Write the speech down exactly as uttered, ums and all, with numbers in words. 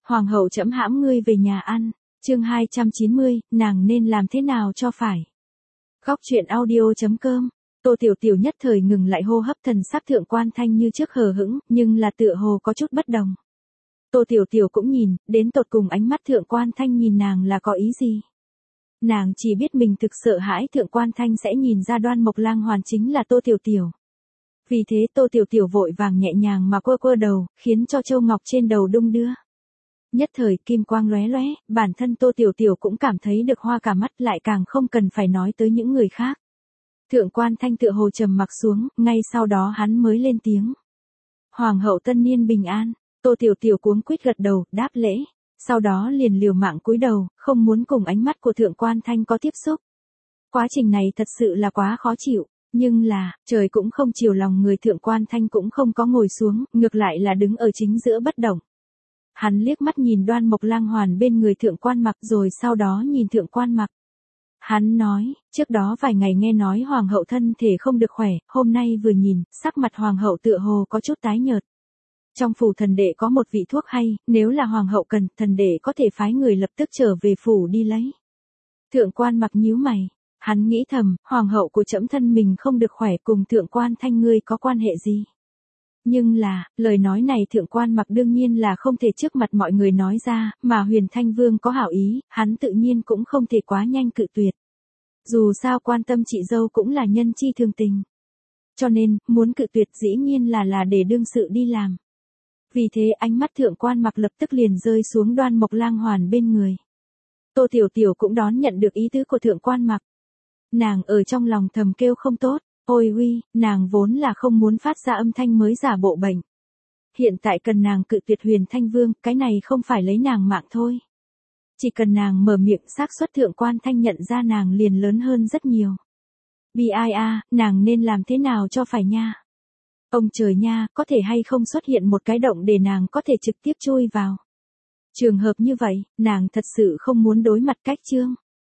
Hoàng hậu trẫm hãm ngươi về nhà ăn. Chương hai trăm chín mươi, nàng nên làm thế nào cho phải. Góc truyện audio chấm com. Tô Tiểu Tiểu nhất thời ngừng lại hô hấp, thần sắc Thượng Quan Thanh như trước hờ hững, nhưng là tựa hồ có chút bất đồng. Tô Tiểu Tiểu cũng nhìn, đến tột cùng ánh mắt Thượng Quan Thanh nhìn nàng là có ý gì. Nàng chỉ biết mình thực sợ hãi Thượng Quan Thanh sẽ nhìn ra Đoan Mộc Lang Hoàn chính là Tô Tiểu Tiểu. Vì thế Tô Tiểu Tiểu vội vàng nhẹ nhàng mà quơ quơ đầu, khiến cho châu ngọc trên đầu đung đưa. Nhất thời kim quang lóe lóe, bản thân Tô Tiểu Tiểu cũng cảm thấy được hoa cả mắt, lại càng không cần phải nói tới những người khác. Thượng Quan Thanh tựa hồ trầm mặc xuống, ngay sau đó hắn mới lên tiếng. Hoàng hậu tân niên bình an. Tô Tiểu Tiểu cuống quýt gật đầu, đáp lễ, sau đó liền liều mạng cúi đầu, không muốn cùng ánh mắt của Thượng Quan Thanh có tiếp xúc. Quá trình này thật sự là quá khó chịu, nhưng là, trời cũng không chiều lòng người, Thượng Quan Thanh cũng không có ngồi xuống, ngược lại là đứng ở chính giữa bất động. Hắn liếc mắt nhìn Đoan Mộc Lang Hoàn bên người Thượng Quan Mặc, rồi sau đó nhìn Thượng Quan Mặc. Hắn nói, trước đó vài ngày nghe nói hoàng hậu thân thể không được khỏe, hôm nay vừa nhìn, sắc mặt hoàng hậu tựa hồ có chút tái nhợt. Trong phủ thần đệ có một vị thuốc hay, nếu là hoàng hậu cần, thần đệ có thể phái người lập tức trở về phủ đi lấy. Thượng Quan Mặc nhíu mày, hắn nghĩ thầm, hoàng hậu của trẫm thân mình không được khỏe, cùng Thượng Quan Thanh ngươi có quan hệ gì? Nhưng là, lời nói này Thượng Quan Mặc đương nhiên là không thể trước mặt mọi người nói ra, mà Huyền Thanh Vương có hảo ý, hắn tự nhiên cũng không thể quá nhanh cự tuyệt. Dù sao quan tâm chị dâu cũng là nhân chi thường tình. Cho nên, muốn cự tuyệt dĩ nhiên là là để đương sự đi làm. Vì thế ánh mắt Thượng Quan Mặc lập tức liền rơi xuống Đoan Mộc Lang Hoàn bên người. Tô Tiểu Tiểu cũng đón nhận được ý tứ của Thượng Quan Mặc. Nàng ở trong lòng thầm kêu không tốt. Ôi uy, nàng vốn là không muốn phát ra âm thanh mới giả bộ bệnh. Hiện tại cần nàng cự tuyệt Huyền Thanh Vương, cái này không phải lấy nàng mạng thôi. Chỉ cần nàng mở miệng, xác suất Thượng Quan Thanh nhận ra nàng liền lớn hơn rất nhiều. Bi ai a, nàng nên làm thế nào cho phải nha. Ông trời nha, có thể hay không xuất hiện một cái động để nàng có thể trực tiếp chui vào. Trường hợp như vậy, nàng thật sự không muốn đối mặt Cách Trương.